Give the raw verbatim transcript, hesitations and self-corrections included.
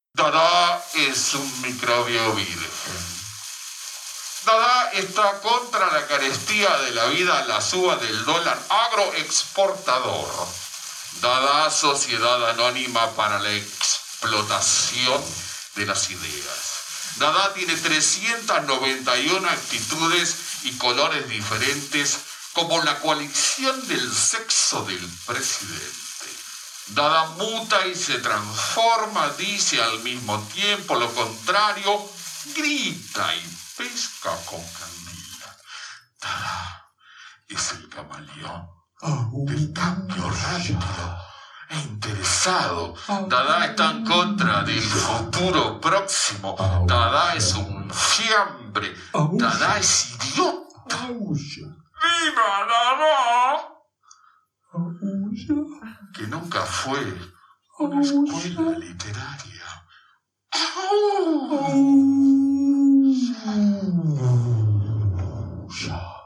Dada es un microbio virgen. Dada está contra la carestía de la vida, la suba del dólar agroexportador. Dada sociedad anónima para la explotación de las ideas. Dada tiene trescientas noventa y una actitudes y colores diferentes, como la coalición del sexo del presidente. Dada muta y se transforma, dice al mismo tiempo lo contrario, grita y pesca con candila. Dada es el camaleón del cambio rápido e interesado. Dada está en contra del futuro próximo. Dada es un fiambre. Dada es idiota. ¡Viva Dada! Que nunca fue una escuela literaria. ¡Au!